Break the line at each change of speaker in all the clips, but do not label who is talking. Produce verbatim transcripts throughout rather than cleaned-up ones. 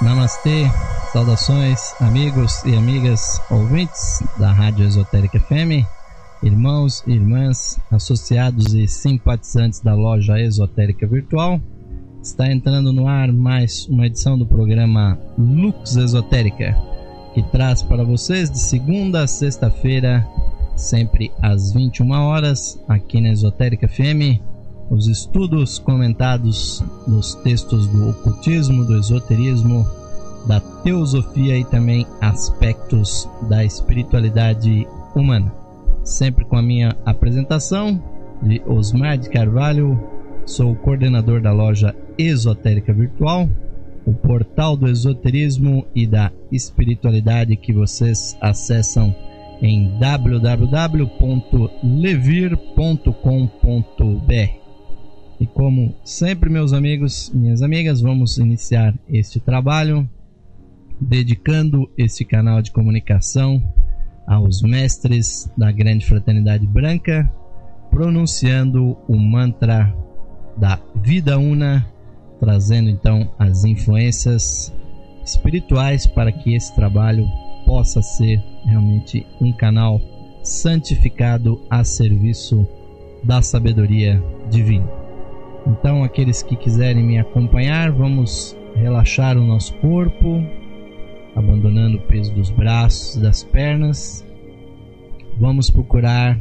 Namastê, saudações amigos e amigas ouvintes da Rádio Esotérica F M, irmãos e irmãs, associados e simpatizantes da loja Esotérica Virtual. Está entrando no ar mais uma edição do programa Lux Esotérica, que traz para vocês de segunda a sexta-feira, sempre às vinte e uma horas, aqui na Esotérica F M, os estudos comentados dos textos do ocultismo, do esoterismo, da teosofia e também aspectos da espiritualidade humana. Sempre com a minha apresentação de Osmar de Carvalho, sou o coordenador da loja Esotérica Virtual, o portal do esoterismo e da espiritualidade que vocês acessam em w w w ponto levir ponto com ponto b r. E como sempre, meus amigos, minhas amigas, vamos iniciar este trabalho dedicando este canal de comunicação aos mestres da Grande Fraternidade Branca, pronunciando o mantra da Vida Una, trazendo então as influências espirituais para que esse trabalho possa ser realmente um canal santificado a serviço da sabedoria divina. Então, aqueles que quiserem me acompanhar, vamos relaxar o nosso corpo, abandonando o peso dos braços e das pernas. Vamos procurar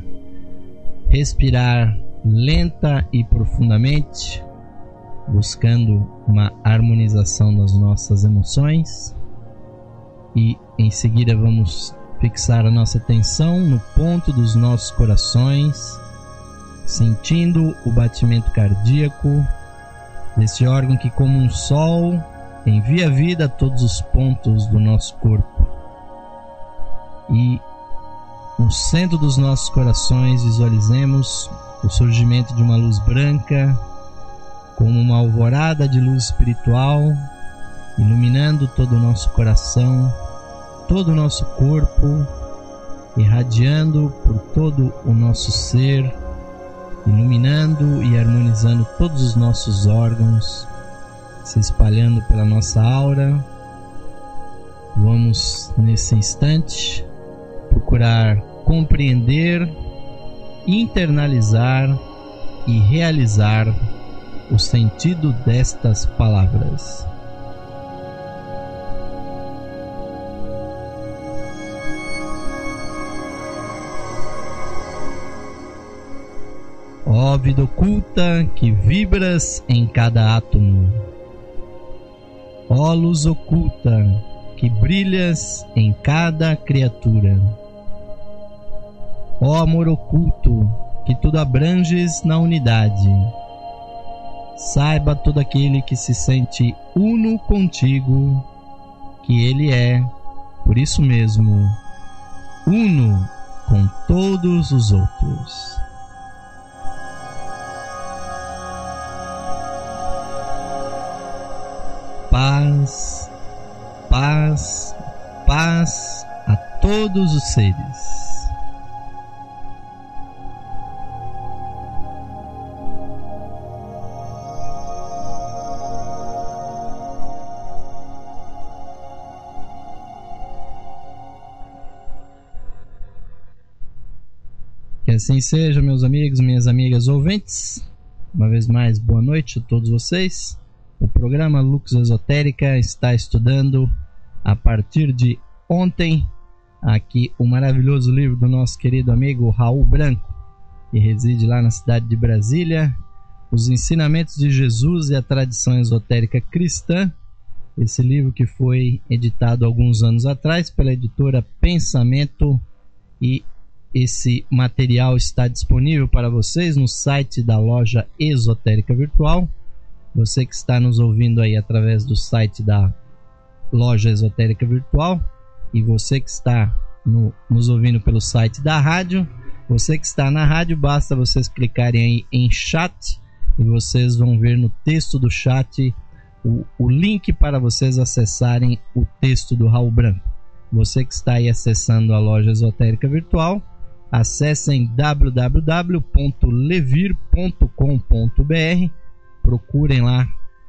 respirar lenta e profundamente, buscando uma harmonização das nossas emoções. E em seguida vamos fixar a nossa atenção no ponto dos nossos corações, sentindo o batimento cardíaco desse órgão que, como um sol, envia vida a todos os pontos do nosso corpo. E no centro dos nossos corações visualizemos o surgimento de uma luz branca, como uma alvorada de luz espiritual, iluminando todo o nosso coração, todo o nosso corpo, irradiando por todo o nosso ser, iluminando e harmonizando todos os nossos órgãos, se espalhando pela nossa aura. Vamos, nesse instante, procurar compreender, internalizar e realizar o sentido destas palavras. Ó vida oculta que vibras em cada átomo, ó luz oculta que brilhas em cada criatura, ó amor oculto que tudo abranges na unidade, saiba todo aquele que se sente uno contigo que ele é, por isso mesmo, uno com todos os outros. Paz, paz, paz a todos os seres. Que assim seja, meus amigos, minhas amigas ouvintes. Uma vez mais, boa noite a todos vocês. O programa Lux Esotérica está estudando, a partir de ontem, aqui o maravilhoso livro do nosso querido amigo Raul Branco, que reside lá na cidade de Brasília, Os Ensinamentos de Jesus e a Tradição Esotérica Cristã. Esse livro que foi editado alguns anos atrás pela editora Pensamento, e esse material está disponível para vocês no site da loja Esotérica Virtual. Você que está nos ouvindo aí através do site da loja Esotérica Virtual, e você que está no, nos ouvindo pelo site da rádio, você que está na rádio, basta vocês clicarem aí em chat e vocês vão ver no texto do chat o, o link para vocês acessarem o texto do Raul Branco. Você que está aí acessando a loja Esotérica Virtual, acessem w w w ponto levir ponto com ponto b r, procurem lá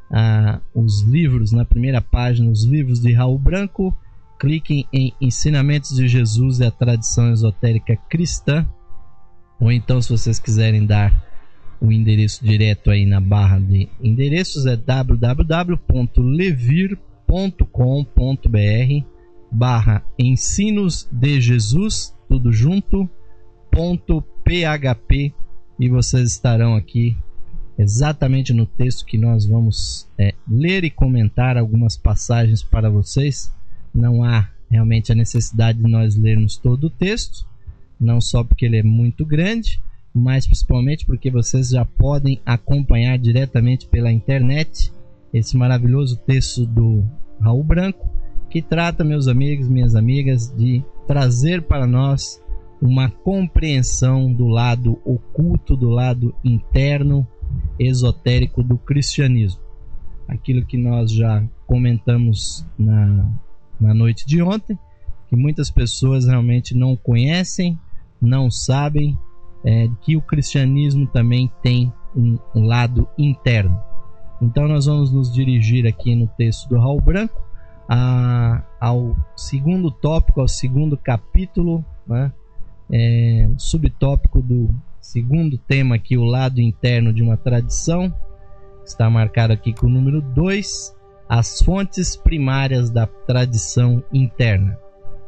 ah, os livros, na primeira página, os livros de Raul Branco. Cliquem em Ensinamentos de Jesus e a Tradição Esotérica Cristã. Ou então, se vocês quiserem dar o endereço direto aí na barra de endereços, é w w w ponto levir ponto com ponto b r barra Ensinos de Jesus, tudo junto, ponto php, e vocês estarão aqui exatamente no texto que nós vamos é, ler e comentar algumas passagens para vocês. Não há realmente a necessidade de nós lermos todo o texto, não só porque ele é muito grande, mas principalmente porque vocês já podem acompanhar diretamente pela internet esse maravilhoso texto do Raul Branco, que trata, meus amigos, minhas amigas, de trazer para nós uma compreensão do lado oculto, do lado interno, esotérico do cristianismo. Aquilo que nós já comentamos na, na noite de ontem, que muitas pessoas realmente não conhecem, não sabem, é, que o cristianismo também tem um, um lado interno. Então nós vamos nos dirigir aqui no texto do Raul Branco a, ao segundo tópico, ao segundo capítulo, né? É, subtópico do segundo tema aqui, o lado interno de uma tradição. Está marcado aqui com o número dois, as fontes primárias da tradição interna.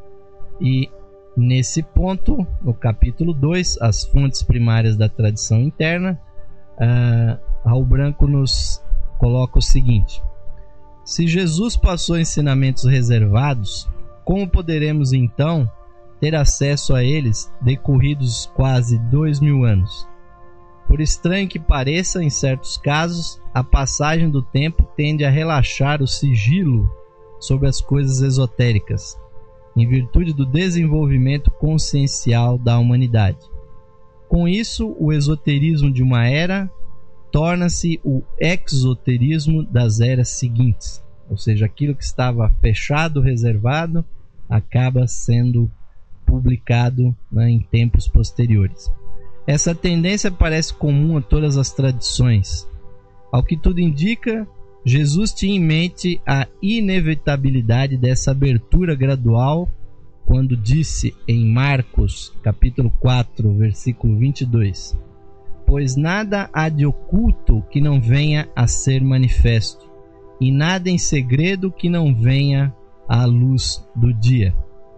E nesse ponto, no capítulo dois, as fontes primárias da tradição interna, uh, Raul Branco nos coloca o seguinte: se Jesus passou ensinamentos reservados, como poderemos então ter acesso a eles decorridos quase dois mil anos? Por estranho que pareça, em certos casos, a passagem do tempo tende a relaxar o sigilo sobre as coisas esotéricas, em virtude do desenvolvimento consciencial da humanidade. Com isso, o esoterismo de uma era torna-se o exoterismo das eras seguintes, ou seja, aquilo que estava fechado, reservado, acaba sendo publicado, né, em tempos posteriores. Essa tendência parece comum a todas as tradições. Ao que tudo indica, Jesus tinha em mente a inevitabilidade dessa abertura gradual quando disse em Marcos, capítulo quatro, versículo vinte e dois: pois nada há de oculto que não venha a ser manifesto, e nada em segredo que não venha à luz do dia.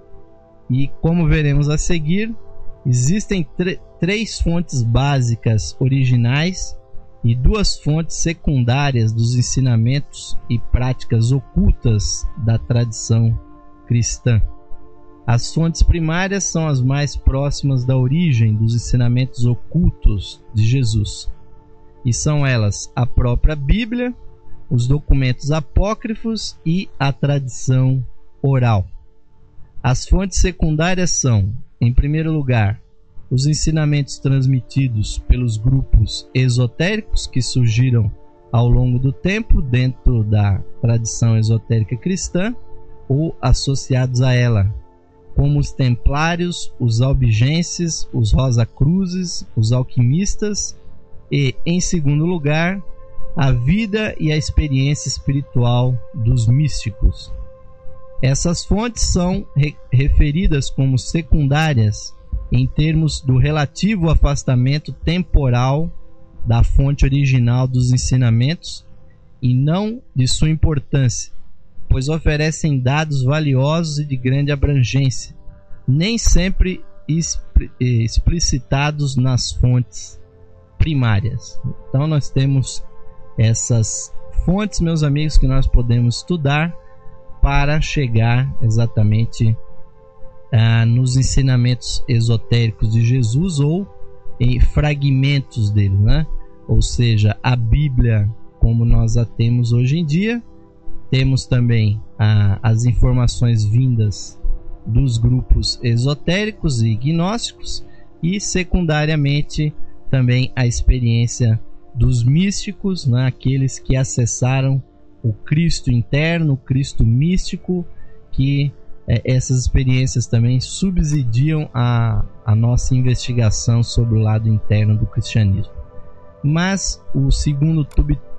E como veremos a seguir, existem três fontes básicas originais e duas fontes secundárias dos ensinamentos e práticas ocultas da tradição cristã. As fontes primárias são as mais próximas da origem dos ensinamentos ocultos de Jesus, e são elas a própria Bíblia, os documentos apócrifos e a tradição oral. As fontes secundárias são, em primeiro lugar, os ensinamentos transmitidos pelos grupos esotéricos que surgiram ao longo do tempo dentro da tradição esotérica cristã ou associados a ela, como os templários, os albigenses, os rosacruzes, os alquimistas e, em segundo lugar, a vida e a experiência espiritual dos místicos. Essas fontes são re- referidas como secundárias em termos do relativo afastamento temporal da fonte original dos ensinamentos e não de sua importância, pois oferecem dados valiosos e de grande abrangência, nem sempre expl- explicitados nas fontes primárias. Então nós temos essas fontes, meus amigos, que nós podemos estudar para chegar exatamente ah, nos ensinamentos esotéricos de Jesus ou em fragmentos dele, né? Ou seja, a Bíblia como nós a temos hoje em dia. Temos também ah, as informações vindas dos grupos esotéricos e gnósticos, e secundariamente também a experiência dos místicos, né? Aqueles que acessaram o Cristo interno, o Cristo místico, que é, essas experiências também subsidiam a, a nossa investigação sobre o lado interno do cristianismo. Mas o segundo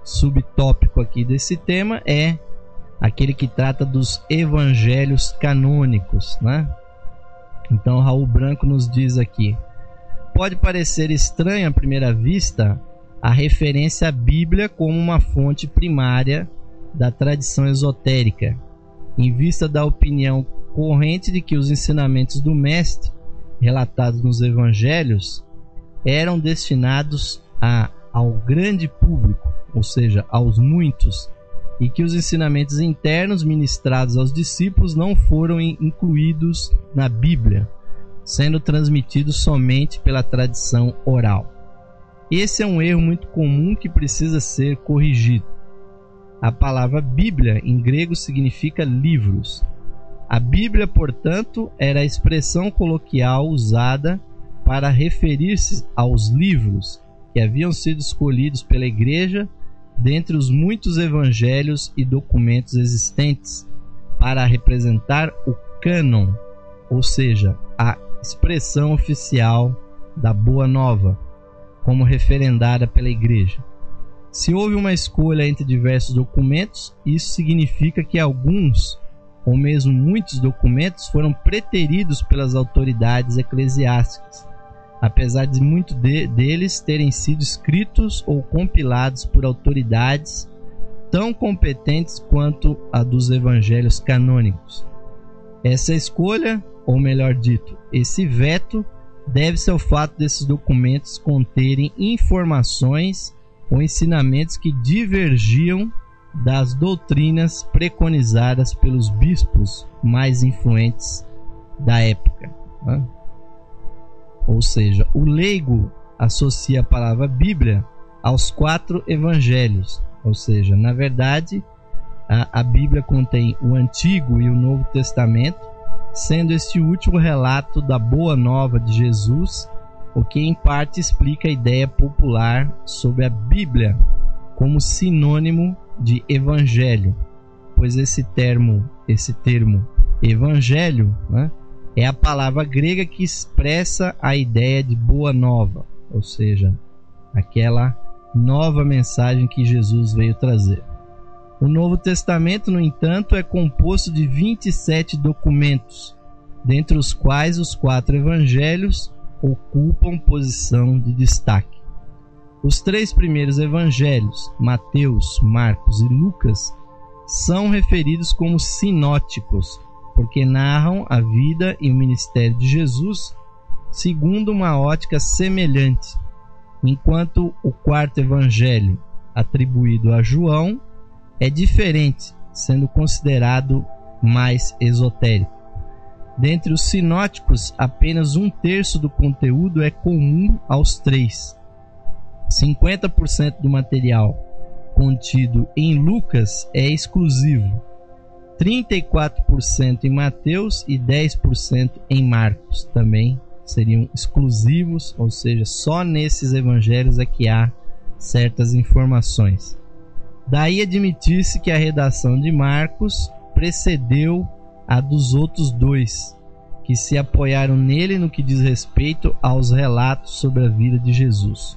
subtópico aqui desse tema é aquele que trata dos evangelhos canônicos, né? Então Raul Branco nos diz aqui: pode parecer estranho à primeira vista a referência à Bíblia como uma fonte primária da tradição esotérica, em vista da opinião corrente de que os ensinamentos do Mestre, relatados nos evangelhos, eram destinados a, ao grande público, ou seja, aos muitos, e que os ensinamentos internos ministrados aos discípulos não foram incluídos na Bíblia, sendo transmitidos somente pela tradição oral. Esse é um erro muito comum que precisa ser corrigido. A palavra Bíblia em grego significa livros. A Bíblia, portanto, era a expressão coloquial usada para referir-se aos livros que haviam sido escolhidos pela Igreja dentre os muitos evangelhos e documentos existentes, para representar o cânon, ou seja, a expressão oficial da Boa Nova, como referendada pela Igreja. Se houve uma escolha entre diversos documentos, isso significa que alguns, ou mesmo muitos documentos, foram preteridos pelas autoridades eclesiásticas, apesar de muitos de, deles terem sido escritos ou compilados por autoridades tão competentes quanto a dos evangelhos canônicos. Essa escolha, ou melhor dito, esse veto, deve-se ao fato desses documentos conterem informações ou ensinamentos que divergiam das doutrinas preconizadas pelos bispos mais influentes da época, né? Ou seja, o leigo associa a palavra Bíblia aos quatro evangelhos, ou seja, na verdade, a, a Bíblia contém o Antigo e o Novo Testamento, sendo este último relato da Boa Nova de Jesus, o que em parte explica a ideia popular sobre a Bíblia como sinônimo de evangelho, pois esse termo, esse termo evangelho, né, é a palavra grega que expressa a ideia de boa nova, ou seja, aquela nova mensagem que Jesus veio trazer. O Novo Testamento, no entanto, é composto de vinte e sete documentos, dentre os quais os quatro evangelhos ocupam posição de destaque. Os três primeiros evangelhos, Mateus, Marcos e Lucas, são referidos como sinóticos, porque narram a vida e o ministério de Jesus segundo uma ótica semelhante, enquanto o quarto evangelho, atribuído a João, é diferente, sendo considerado mais esotérico. Dentre os sinóticos, apenas um terço do conteúdo é comum aos três. cinquenta por cento do material contido em Lucas é exclusivo, trinta e quatro por cento em Mateus e dez por cento em Marcos também seriam exclusivos, ou seja, só nesses evangelhos é que há certas informações. Daí admitir-se que a redação de Marcos precedeu a dos outros dois, que se apoiaram nele no que diz respeito aos relatos sobre a vida de Jesus.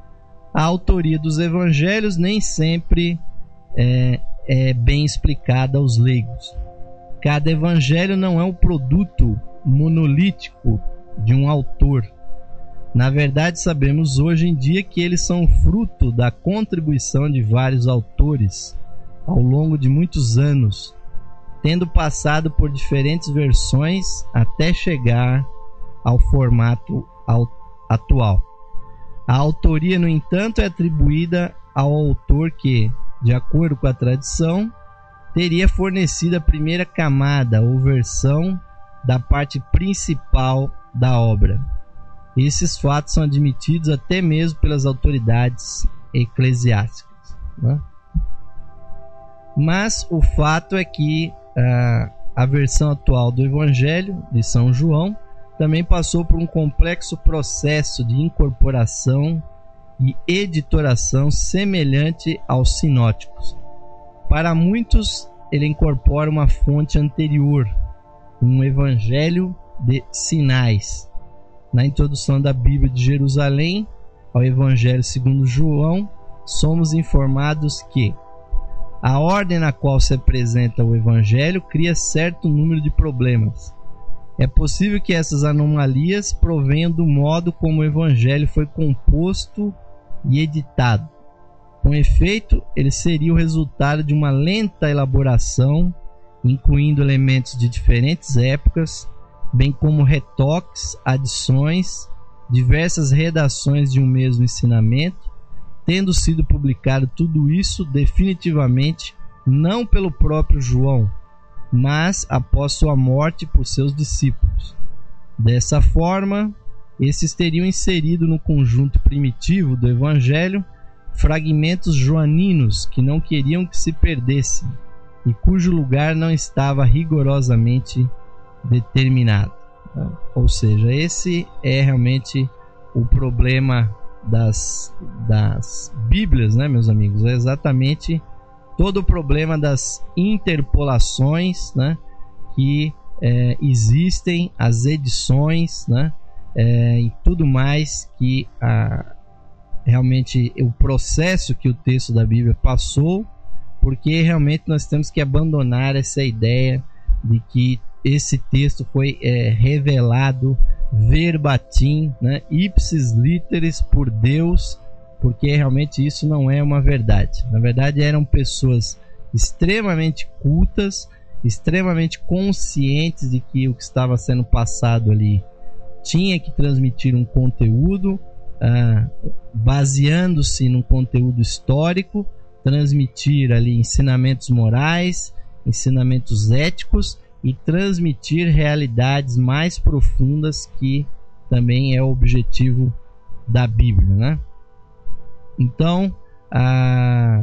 A autoria dos evangelhos nem sempre é, é bem explicada aos leigos. Cada evangelho não é um produto monolítico de um autor. Na verdade, sabemos hoje em dia que eles são fruto da contribuição de vários autores ao longo de muitos anos, tendo passado por diferentes versões até chegar ao formato atual. A autoria, no entanto, é atribuída ao autor que, de acordo com a tradição, teria fornecido a primeira camada ou versão da parte principal da obra. Esses fatos são admitidos até mesmo pelas autoridades eclesiásticas, né? Mas o fato é que uh, a versão atual do Evangelho de São João também passou por um complexo processo de incorporação e editoração semelhante aos sinóticos. Para muitos, ele incorpora uma fonte anterior, um Evangelho de Sinais. Na introdução da Bíblia de Jerusalém ao Evangelho segundo João, somos informados que a ordem na qual se apresenta o Evangelho cria certo número de problemas. É possível que essas anomalias provenham do modo como o Evangelho foi composto e editado. Com efeito, ele seria o resultado de uma lenta elaboração, incluindo elementos de diferentes épocas, bem como retoques, adições, diversas redações de um mesmo ensinamento, tendo sido publicado tudo isso definitivamente não pelo próprio João, mas após sua morte por seus discípulos. Dessa forma, esses teriam inserido no conjunto primitivo do Evangelho fragmentos joaninos que não queriam que se perdessem e cujo lugar não estava rigorosamente determinado. Ou seja, esse é realmente o problema das, das Bíblias, né, meus amigos? É exatamente todo o problema das interpolações, né, que é, existem, as edições, né, é, e tudo mais que a, realmente o processo que o texto da Bíblia passou, porque realmente nós temos que abandonar essa ideia de que esse texto foi é, revelado verbatim, né, ipsis literis por Deus, porque realmente isso não é uma verdade. Na verdade, eram pessoas extremamente cultas, extremamente conscientes de que o que estava sendo passado ali tinha que transmitir um conteúdo, ah, baseando-se num conteúdo histórico, transmitir ali ensinamentos morais, ensinamentos éticos e transmitir realidades mais profundas, que também é o objetivo da Bíblia, né? Então, ah,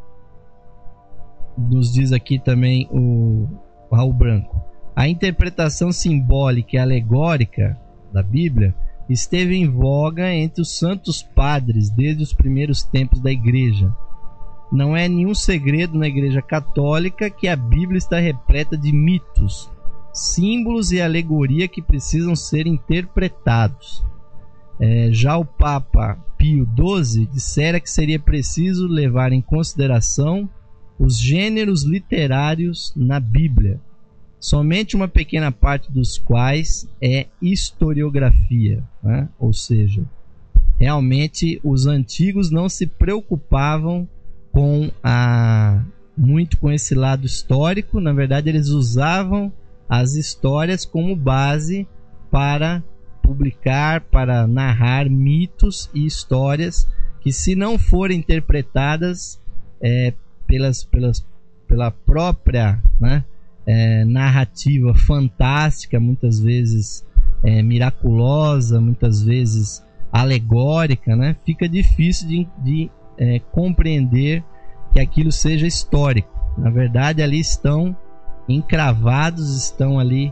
nos diz aqui também o Raul Branco: a interpretação simbólica e alegórica da Bíblia esteve em voga entre os santos padres desde os primeiros tempos da Igreja. Não é nenhum segredo na Igreja Católica que a Bíblia está repleta de mitos, símbolos e alegoria que precisam ser interpretados. É, já o Papa Pio doze dissera que seria preciso levar em consideração os gêneros literários na Bíblia, somente uma pequena parte dos quais é historiografia, né? Ou seja, realmente os antigos não se preocupavam com a, muito com esse lado histórico. Na verdade, eles usavam as histórias como base para publicar, para narrar mitos e histórias que, se não forem interpretadas é, pelas, pelas, pela própria, né, é, narrativa fantástica, muitas vezes é, miraculosa, muitas vezes alegórica, né, fica difícil de, de é, compreender que aquilo seja histórico. Na verdade, ali estão encravados, estão ali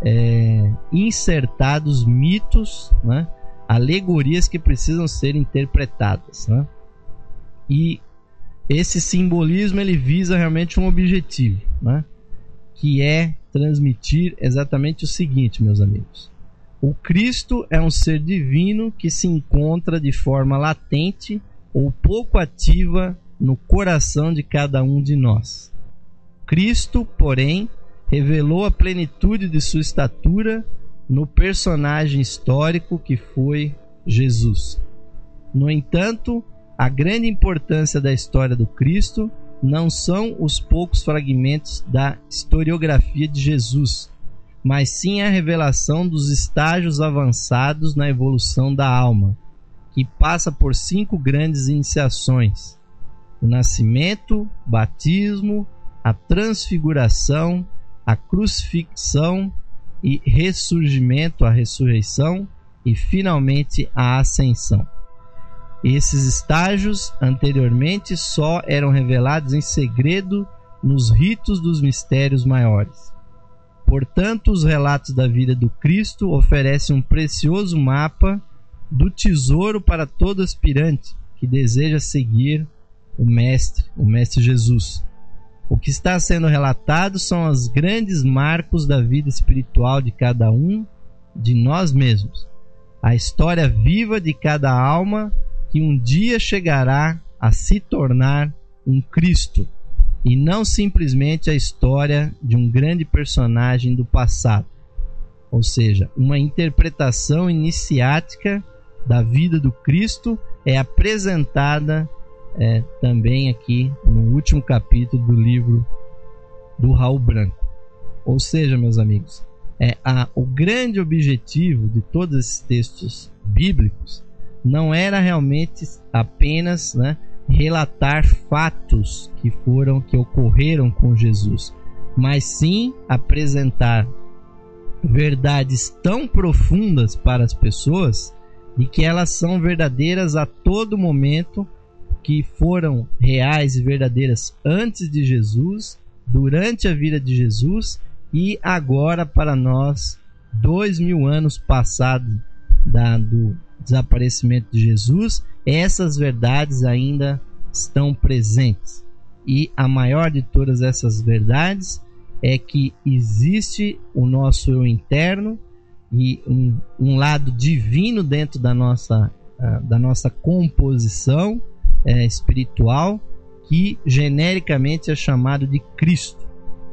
É, insertados mitos, né, alegorias que precisam ser interpretadas, né? E esse simbolismo ele visa realmente um objetivo, né, que é transmitir exatamente o seguinte, meus amigos: o Cristo é um ser divino que se encontra de forma latente ou pouco ativa no coração de cada um de nós. Cristo, porém, revelou a plenitude de sua estatura no personagem histórico que foi Jesus. No entanto, a grande importância da história do Cristo não são os poucos fragmentos da historiografia de Jesus, mas sim a revelação dos estágios avançados na evolução da alma, que passa por cinco grandes iniciações: o nascimento, batismo, a transfiguração, a crucifixão e ressurgimento, a ressurreição e finalmente a ascensão. Esses estágios anteriormente só eram revelados em segredo nos ritos dos mistérios maiores. Portanto, os relatos da vida do Cristo oferecem um precioso mapa do tesouro para todo aspirante que deseja seguir o Mestre, o Mestre Jesus. O que está sendo relatado são os grandes marcos da vida espiritual de cada um de nós mesmos, a história viva de cada alma que um dia chegará a se tornar um Cristo, e não simplesmente a história de um grande personagem do passado. Ou seja, uma interpretação iniciática da vida do Cristo é apresentada é, também aqui no último capítulo do livro do Raul Branco. Ou seja, meus amigos, é, a, o grande objetivo de todos esses textos bíblicos não era realmente apenas, né, relatar fatos que foram, que ocorreram com Jesus, mas sim apresentar verdades tão profundas para as pessoas e que elas são verdadeiras a todo momento, que foram reais e verdadeiras antes de Jesus, durante a vida de Jesus e agora para nós, dois mil anos passados da, do desaparecimento de Jesus, essas verdades ainda estão presentes. E a maior de todas essas verdades é que existe o nosso eu interno e um, um lado divino dentro da nossa, uh, da nossa composição uh, espiritual, que genericamente é chamado de Cristo.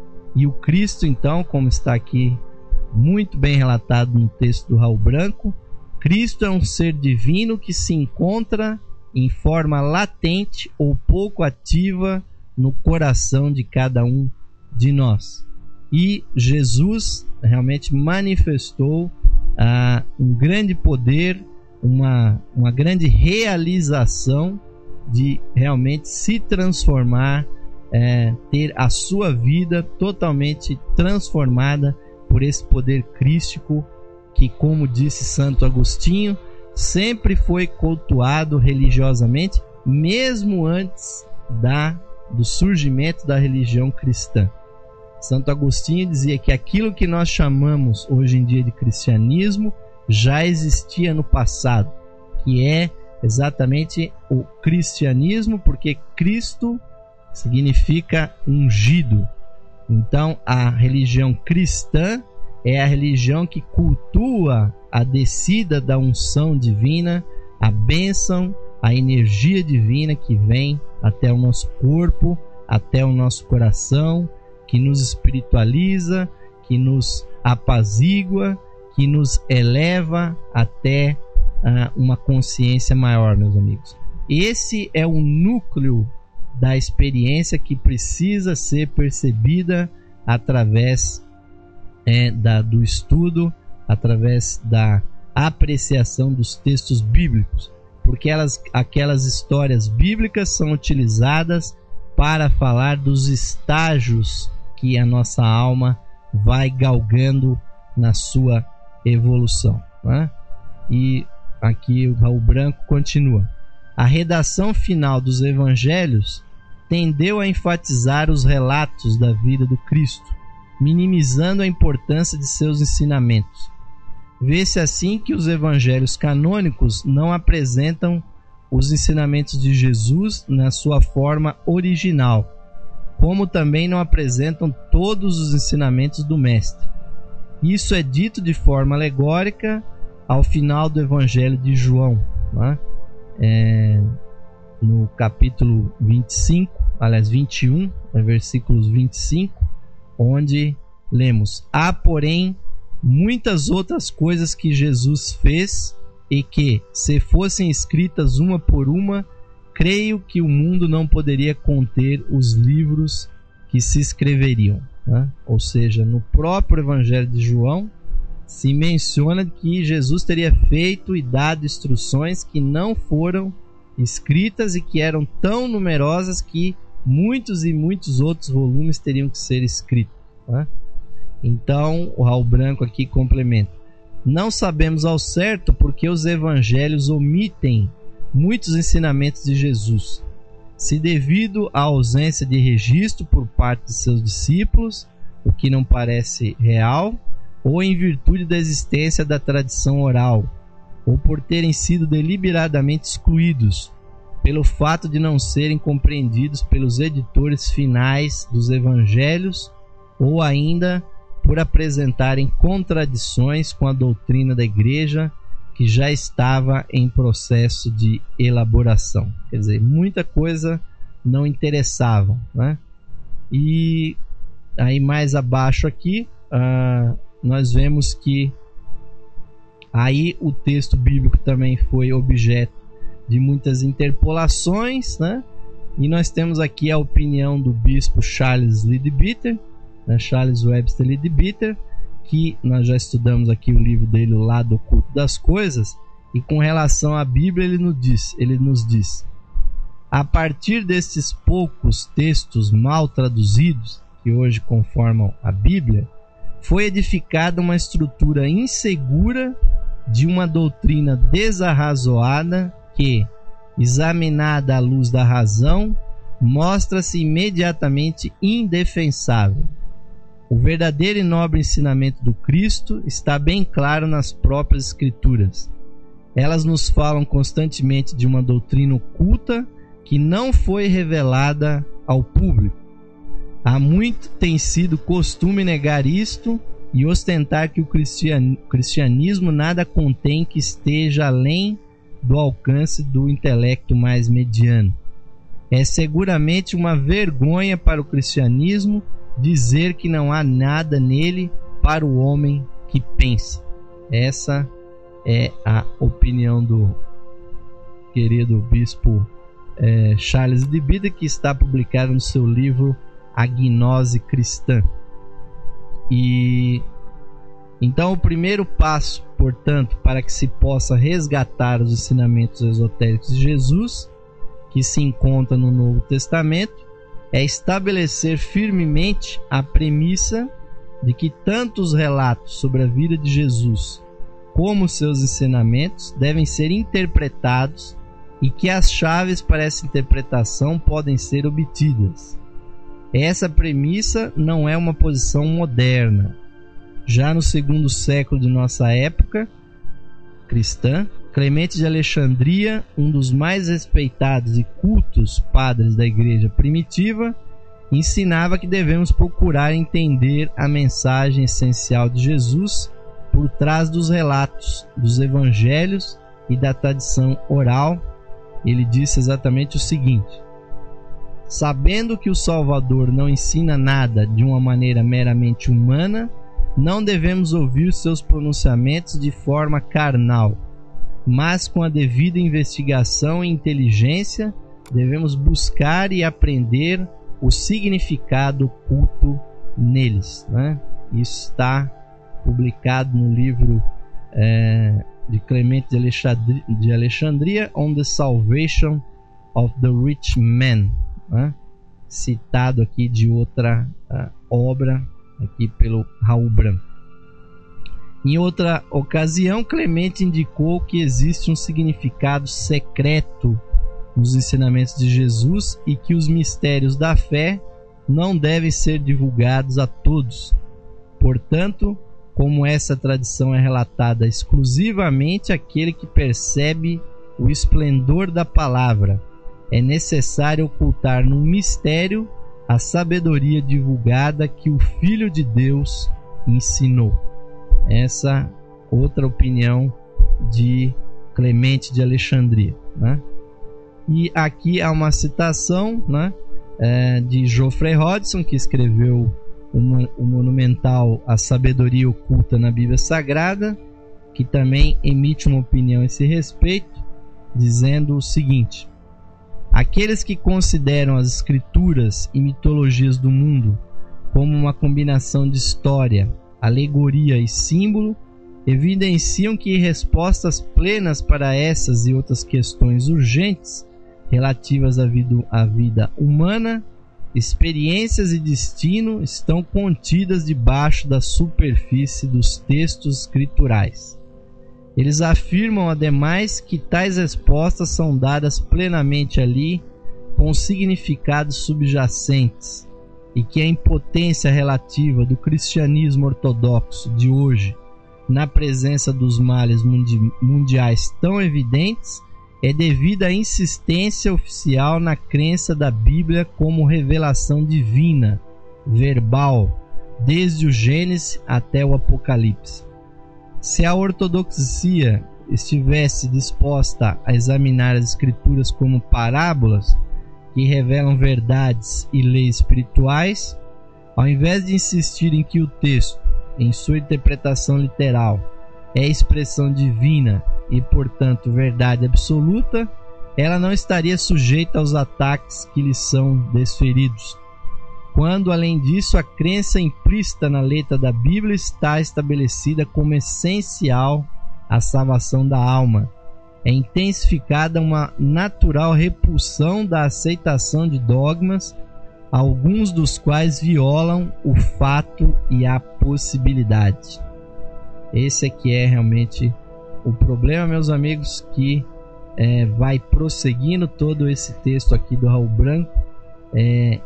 E o Cristo, então, como está aqui muito bem relatado no texto do Raul Branco, Cristo é um ser divino que se encontra em forma latente ou pouco ativa no coração de cada um de nós. E Jesus realmente manifestou ah, um grande poder, uma, uma grande realização de realmente se transformar, é, ter a sua vida totalmente transformada por esse poder crístico que, como disse Santo Agostinho, sempre foi cultuado religiosamente, mesmo antes da, do surgimento da religião cristã. Santo Agostinho dizia que aquilo que nós chamamos hoje em dia de cristianismo já existia no passado, que é exatamente o cristianismo, porque Cristo significa ungido. Então, a religião cristã é a religião que cultua a descida da unção divina, a bênção, a energia divina que vem até o nosso corpo, até o nosso coração, que nos espiritualiza, que nos apazigua, que nos eleva até uh, uma consciência maior, meus amigos. Esse é o núcleo da experiência que precisa ser percebida através é, da, do estudo, através da apreciação dos textos bíblicos, porque elas, aquelas histórias bíblicas são utilizadas para falar dos estágios que a nossa alma vai galgando na sua evolução, né? E aqui o Raul Branco continua: a redação final dos evangelhos tendeu a enfatizar os relatos da vida do Cristo, minimizando a importância de seus ensinamentos. Vê-se assim que os evangelhos canônicos não apresentam os ensinamentos de Jesus na sua forma original, como também não apresentam todos os ensinamentos do Mestre. Isso é dito de forma alegórica ao final do Evangelho de João, né? É, no capítulo vinte e cinco, aliás vinte e um, versículos vinte e cinco, onde lemos: há, porém, muitas outras coisas que Jesus fez e que, se fossem escritas uma por uma, creio que o mundo não poderia conter os livros que se escreveriam, né? Ou seja, no próprio Evangelho de João se menciona que Jesus teria feito e dado instruções que não foram escritas e que eram tão numerosas que muitos e muitos outros volumes teriam que ser escritos, né? Então o Raul Branco aqui complementa: não sabemos ao certo porque os evangelhos omitem muitos ensinamentos de Jesus, se devido à ausência de registro por parte de seus discípulos, o que não parece real, ou em virtude da existência da tradição oral, ou por terem sido deliberadamente excluídos pelo fato de não serem compreendidos pelos editores finais dos evangelhos, ou ainda por apresentarem contradições com a doutrina da igreja, que já estava em processo de elaboração. Quer dizer, muita coisa não interessava, né? E aí mais abaixo aqui, uh, nós vemos que aí o texto bíblico também foi objeto de muitas interpolações, né? E nós temos aqui a opinião do bispo Charles Leadbeater, né? Charles Webster Leadbeater, que nós já estudamos aqui o livro dele, O Lado Oculto das Coisas, e com relação à Bíblia ele nos diz, ele nos diz: a partir destes poucos textos mal traduzidos, que hoje conformam a Bíblia, foi edificada uma estrutura insegura de uma doutrina desarrazoada que, examinada à luz da razão, mostra-se imediatamente indefensável. O verdadeiro e nobre ensinamento do Cristo está bem claro nas próprias Escrituras. Elas nos falam constantemente de uma doutrina oculta que não foi revelada ao público. Há muito tem sido costume negar isto e ostentar que o cristianismo nada contém que esteja além do alcance do intelecto mais mediano. É seguramente uma vergonha para o cristianismo dizer que não há nada nele para o homem que pensa. Essa é a opinião do querido bispo é, Charles Leadbeater, que está publicado no seu livro A Gnose Cristã. E então o primeiro passo, portanto, para que se possa resgatar os ensinamentos esotéricos de Jesus, que se encontra no Novo Testamento, é estabelecer firmemente a premissa de que tanto os relatos sobre a vida de Jesus como seus ensinamentos devem ser interpretados e que as chaves para essa interpretação podem ser obtidas. Essa premissa não é uma posição moderna. Já no segundo século de nossa época cristã, Clemente de Alexandria, um dos mais respeitados e cultos padres da igreja primitiva, ensinava que devemos procurar entender a mensagem essencial de Jesus por trás dos relatos dos evangelhos e da tradição oral. Ele disse exatamente o seguinte: sabendo que o Salvador não ensina nada de uma maneira meramente humana, não devemos ouvir seus pronunciamentos de forma carnal, mas com a devida investigação e inteligência devemos buscar e aprender o significado oculto neles, né? Isso está publicado no livro é, de Clemente de Alexandria, de Alexandria, On the Salvation of the Rich Man, né? Citado aqui de outra uh, obra aqui pelo Raul Branco. Em outra ocasião, Clemente indicou que existe um significado secreto nos ensinamentos de Jesus e que os mistérios da fé não devem ser divulgados a todos. Portanto, como essa tradição é relatada exclusivamente àquele que percebe o esplendor da palavra, é necessário ocultar no mistério a sabedoria divulgada que o Filho de Deus ensinou. Essa outra opinião de Clemente de Alexandria, né? E aqui há uma citação, né, é, de Geoffrey Hodgson, que escreveu o, o monumental A Sabedoria Oculta na Bíblia Sagrada, que também emite uma opinião a esse respeito, dizendo o seguinte: aqueles que consideram as escrituras e mitologias do mundo como uma combinação de história, alegoria e símbolo, evidenciam que respostas plenas para essas e outras questões urgentes relativas à vida, à vida humana, experiências e destino estão contidas debaixo da superfície dos textos escriturais. Eles afirmam, ademais, que tais respostas são dadas plenamente ali com significados subjacentes e que a impotência relativa do cristianismo ortodoxo de hoje, na presença dos males mundi- mundiais tão evidentes, é devida à insistência oficial na crença da Bíblia como revelação divina, verbal, desde o Gênesis até o Apocalipse. Se a ortodoxia estivesse disposta a examinar as Escrituras como parábolas que revelam verdades e leis espirituais, ao invés de insistir em que o texto, em sua interpretação literal, é expressão divina e, portanto, verdade absoluta, ela não estaria sujeita aos ataques que lhe são desferidos. Quando, além disso, a crença implícita na letra da Bíblia está estabelecida como essencial à salvação da alma, é intensificada uma natural repulsão da aceitação de dogmas, alguns dos quais violam o fato e a possibilidade. Esse é que é realmente o problema, meus amigos, que é, vai prosseguindo todo esse texto aqui do Raul Branco, é,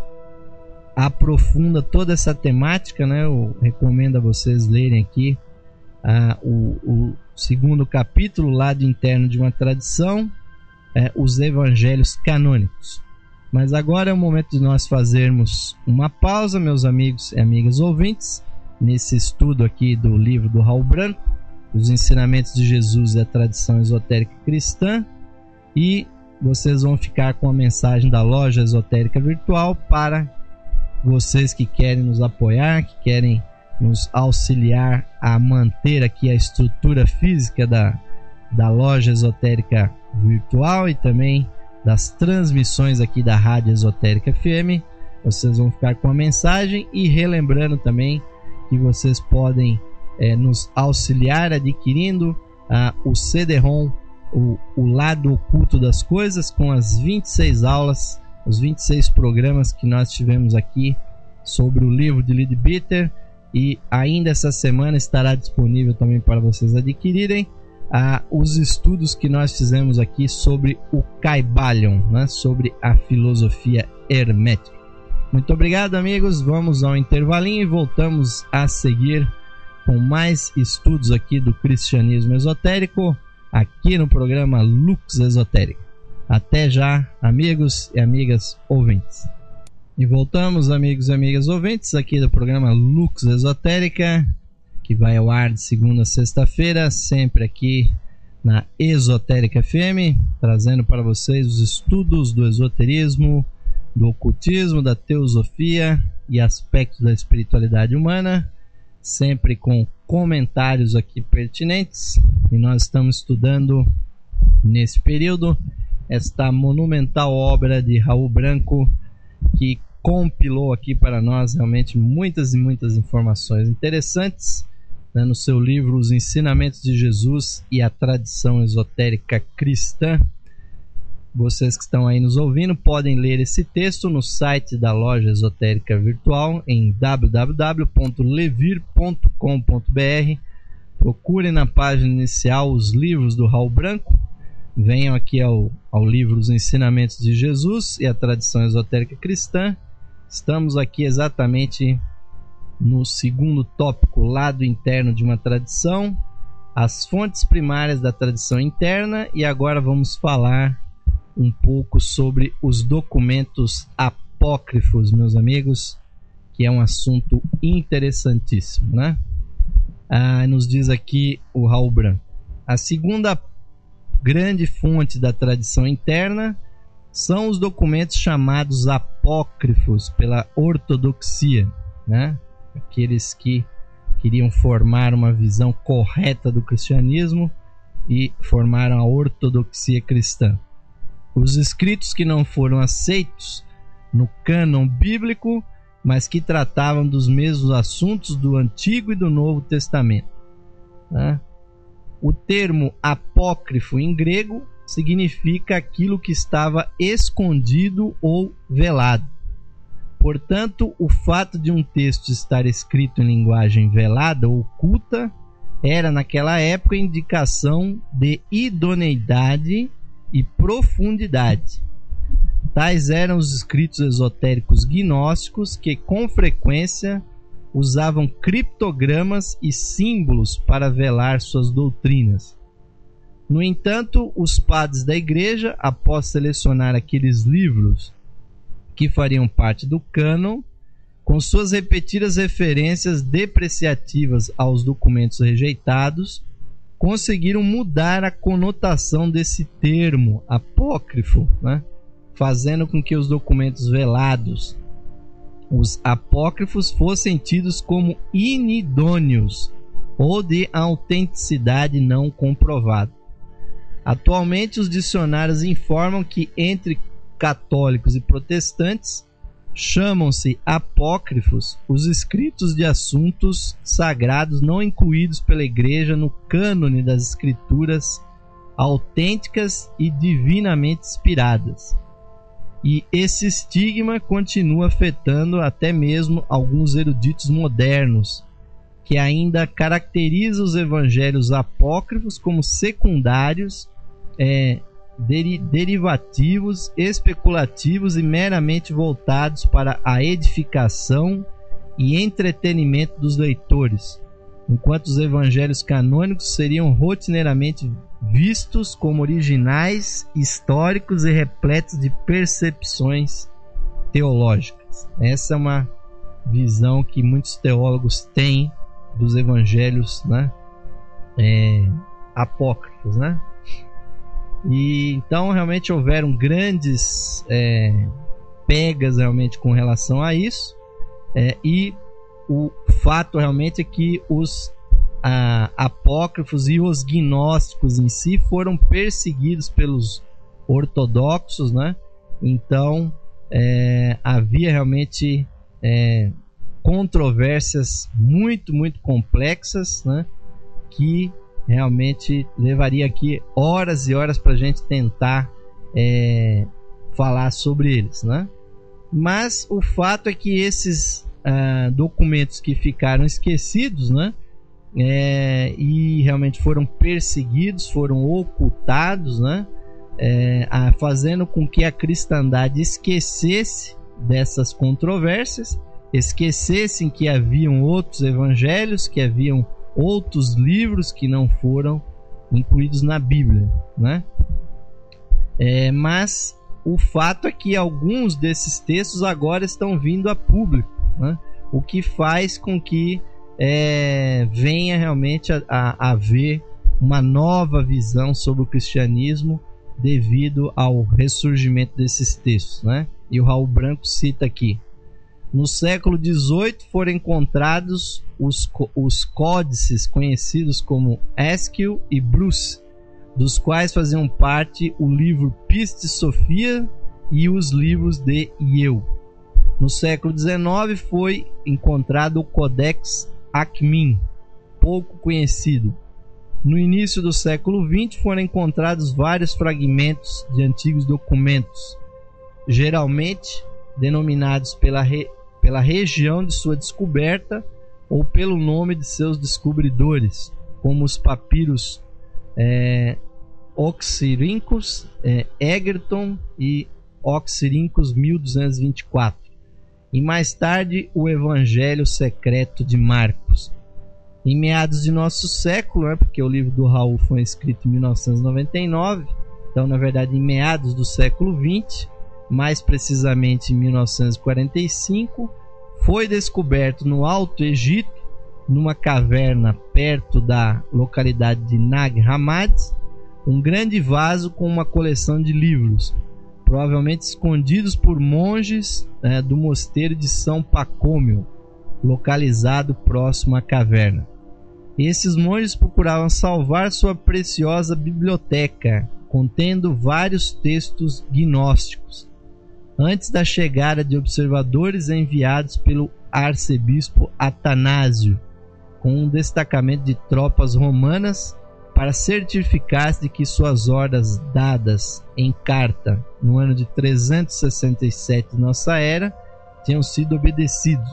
aprofunda toda essa temática, né? Eu recomendo a vocês lerem aqui ah, o, o segundo capítulo, lado interno de uma tradição, é, os evangelhos canônicos. Mas agora é o momento de nós fazermos uma pausa, meus amigos e amigas ouvintes, nesse estudo aqui do livro do Raul Branco, os ensinamentos de Jesus e a tradição esotérica cristã, e vocês vão ficar com a mensagem da Loja Esotérica Virtual para vocês que querem nos apoiar, que querem nos auxiliar a manter aqui a estrutura física da, da Loja Esotérica Virtual e também das transmissões aqui da Rádio Esotérica F M. Vocês vão ficar com a mensagem e relembrando também que vocês podem é, nos auxiliar adquirindo ah, o C D-ROM, o, o Lado Oculto das Coisas, com as vinte e seis aulas, os vinte e seis programas que nós tivemos aqui sobre o livro de Leadbeater, e ainda essa semana estará disponível também para vocês adquirirem ah, os estudos que nós fizemos aqui sobre o Kybalion, né, sobre a filosofia hermética. Muito obrigado, amigos, vamos ao intervalinho e voltamos a seguir com mais estudos aqui do cristianismo esotérico, aqui no programa Lux Esotérica. Até já, amigos e amigas ouvintes. E voltamos, amigos e amigas ouvintes, aqui do programa Lux Esotérica, que vai ao ar de segunda a sexta-feira, sempre aqui na Esotérica F M, trazendo para vocês os estudos do esoterismo, do ocultismo, da teosofia e aspectos da espiritualidade humana, sempre com comentários aqui pertinentes. E nós estamos estudando, nesse período, esta monumental obra de Raul Branco, que compilou aqui para nós realmente muitas e muitas informações interessantes, né, no seu livro Os Ensinamentos de Jesus e a Tradição Esotérica Cristã. Vocês que estão aí nos ouvindo podem ler esse texto no site da Loja Esotérica Virtual em w w w ponto levir ponto com ponto b r. Procurem na página inicial os livros do Raul Branco. Venham aqui ao, ao livro Os Ensinamentos de Jesus e a Tradição Esotérica Cristã. Estamos aqui exatamente no segundo tópico, lado interno de uma tradição, as fontes primárias da tradição interna, e agora vamos falar um pouco sobre os documentos apócrifos, meus amigos, que é um assunto interessantíssimo, né? Ah, nos diz aqui o Raul Branco: a segunda grande fonte da tradição interna são os documentos chamados apócrifos pela ortodoxia, né? Aqueles que queriam formar uma visão correta do cristianismo e formaram a ortodoxia cristã. Os escritos que não foram aceitos no cânon bíblico, mas que tratavam dos mesmos assuntos do Antigo e do Novo Testamento, né? O termo apócrifo em grego significa aquilo que estava escondido ou velado. Portanto, o fato de um texto estar escrito em linguagem velada ou oculta era, naquela época, indicação de idoneidade e profundidade. Tais eram os escritos esotéricos gnósticos, que com frequência usavam criptogramas e símbolos para velar suas doutrinas. No entanto, os padres da igreja, após selecionar aqueles livros que fariam parte do cânon, com suas repetidas referências depreciativas aos documentos rejeitados, conseguiram mudar a conotação desse termo apócrifo, né? Fazendo com que os documentos velados, os apócrifos, fossem tidos como inidôneos ou de autenticidade não comprovada. Atualmente, os dicionários informam que entre católicos e protestantes chamam-se apócrifos os escritos de assuntos sagrados não incluídos pela Igreja no cânone das escrituras autênticas e divinamente inspiradas. E esse estigma continua afetando até mesmo alguns eruditos modernos, que ainda caracterizam os evangelhos apócrifos como secundários, é, deri- derivativos, especulativos e meramente voltados para a edificação e entretenimento dos leitores, enquanto os evangelhos canônicos seriam rotineiramente vistos como originais, históricos e repletos de percepções teológicas. Essa é uma visão que muitos teólogos têm dos evangelhos, né, é, apócrifos, né? E então realmente houveram grandes é, pegas realmente com relação a isso, é, e o fato realmente é que os a, apócrifos e os gnósticos em si foram perseguidos pelos ortodoxos, né? Então é, havia realmente é, controvérsias muito, muito complexas, né? Que realmente levaria aqui horas e horas para a gente tentar é, falar sobre eles, né? Mas o fato é que esses ah, documentos que ficaram esquecidos, né? É, e realmente foram perseguidos, foram ocultados, né? É, a, fazendo com que a cristandade esquecesse dessas controvérsias, esquecessem que haviam outros evangelhos, que haviam outros livros que não foram incluídos na Bíblia, né? É, mas o fato é que alguns desses textos agora estão vindo a público, né? O que faz com que é, venha realmente a, a, a haver uma nova visão sobre o cristianismo devido ao ressurgimento desses textos, né? E o Raul Branco cita aqui: no século dezoito foram encontrados os, os códices conhecidos como Ésquilo e Bruce, dos quais faziam parte o livro Piste Sophia e os livros de Yeu. No século dezenove foi encontrado o Codex Acmin, pouco conhecido. No início do século vinte foram encontrados vários fragmentos de antigos documentos, geralmente denominados pela, re... pela região de sua descoberta ou pelo nome de seus descobridores, como os papiros é, Oxyrhynchus é, Egerton e Oxyrhynchus mil duzentos e vinte e quatro, e mais tarde o Evangelho Secreto de Marcos. Em meados de nosso século, né, porque o livro do Raul foi escrito em mil novecentos e noventa e nove, então na verdade em meados do século vinte, mais precisamente em mil novecentos e quarenta e cinco, foi descoberto no Alto Egito, numa caverna perto da localidade de Nag Hammadi, um grande vaso com uma coleção de livros, provavelmente escondidos por monges é, do mosteiro de São Pacômio, localizado próximo à caverna. Esses monges procuravam salvar sua preciosa biblioteca, contendo vários textos gnósticos, antes da chegada de observadores enviados pelo arcebispo Atanásio, com um destacamento de tropas romanas, para certificar-se de que suas ordens dadas em carta no ano de trezentos e sessenta e sete de nossa era tinham sido obedecidos.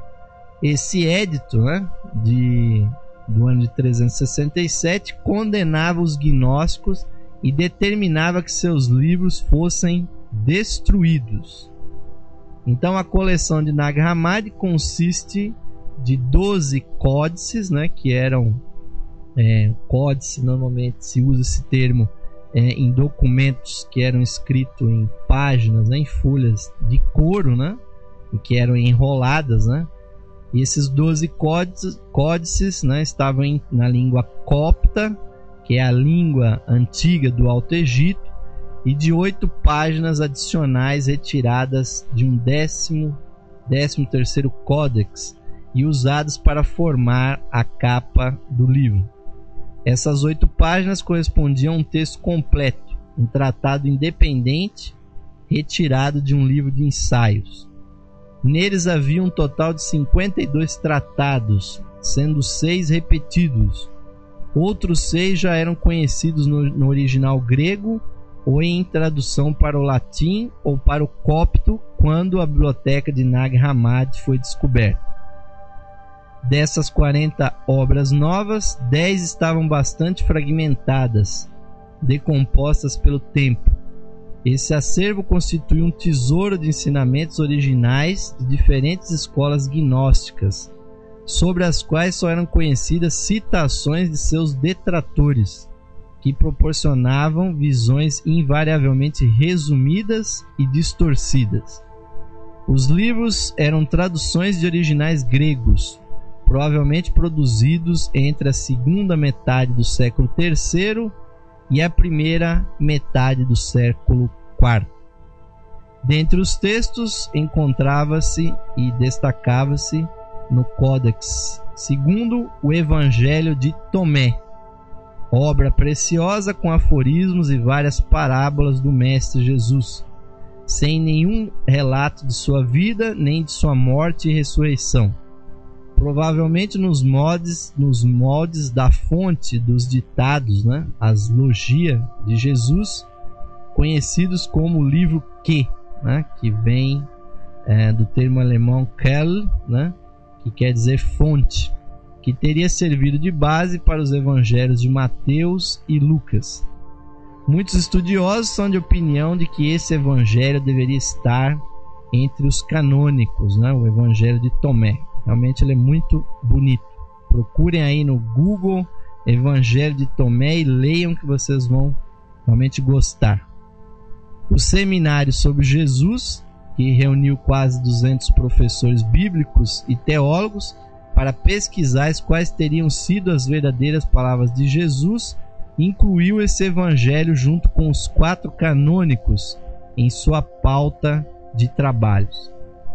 Esse édito, né, de, do ano de trezentos e sessenta e sete condenava os gnósticos e determinava que seus livros fossem destruídos. Então a coleção de Nag Hammadi consiste de doze códices, né, que eram é, códice, normalmente se usa esse termo é, em documentos que eram escritos em páginas, né, em folhas de couro, né, e que eram enroladas, né, e esses doze códices, códices né, estavam em, na língua copta que é a língua antiga do Alto Egito, e de oito páginas adicionais retiradas de um décimo, décimo terceiro códex e usadas para formar a capa do livro. Essas oito páginas correspondiam a um texto completo, um tratado independente retirado de um livro de ensaios. Neles havia um total de cinquenta e dois tratados, sendo seis repetidos. Outros seis já eram conhecidos no, no original grego ou em tradução para o latim ou para o copto, quando a biblioteca de Nag Hammadi foi descoberta. Dessas quarenta obras novas, dez estavam bastante fragmentadas, decompostas pelo tempo. Esse acervo constitui um tesouro de ensinamentos originais de diferentes escolas gnósticas, sobre as quais só eram conhecidas citações de seus detratores, que proporcionavam visões invariavelmente resumidas e distorcidas. Os livros eram traduções de originais gregos, provavelmente produzidos entre a segunda metade do século terceiro e a primeira metade do século quarto. Dentre os textos encontrava-se e destacava-se no Códex segundo o Evangelho de Tomé, obra preciosa com aforismos e várias parábolas do Mestre Jesus, sem nenhum relato de sua vida nem de sua morte e ressurreição, provavelmente nos moldes, nos moldes da fonte dos ditados, né? As logia de Jesus, conhecidos como o livro Q, né? Que vem é, do termo alemão Quelle, né? Que quer dizer fonte, que teria servido de base para os evangelhos de Mateus e Lucas. Muitos estudiosos são de opinião de que esse evangelho deveria estar entre os canônicos, né? O Evangelho de Tomé. Realmente ele é muito bonito. Procurem aí no Google Evangelho de Tomé e leiam, que vocês vão realmente gostar. O seminário sobre Jesus, que reuniu quase duzentos professores bíblicos e teólogos para pesquisar quais teriam sido as verdadeiras palavras de Jesus, incluiu esse evangelho junto com os quatro canônicos em sua pauta de trabalhos.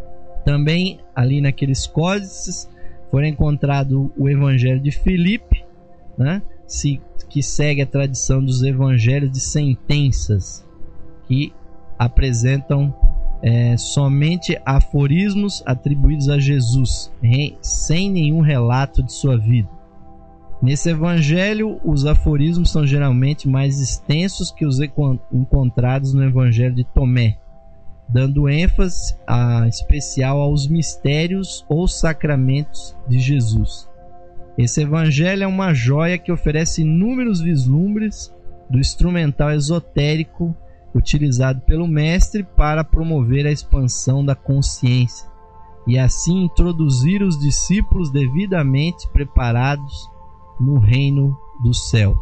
Também ali naqueles códices foi encontrado o Evangelho de Filipe, né, que segue a tradição dos evangelhos de sentenças, que apresentam é, somente aforismos atribuídos a Jesus, sem nenhum relato de sua vida. Nesse evangelho, os aforismos são geralmente mais extensos que os encontrados no Evangelho de Tomé, dando ênfase a, especial aos mistérios ou sacramentos de Jesus. Esse evangelho é uma joia que oferece inúmeros vislumbres do instrumental esotérico utilizado pelo mestre para promover a expansão da consciência e assim introduzir os discípulos devidamente preparados no reino dos céus.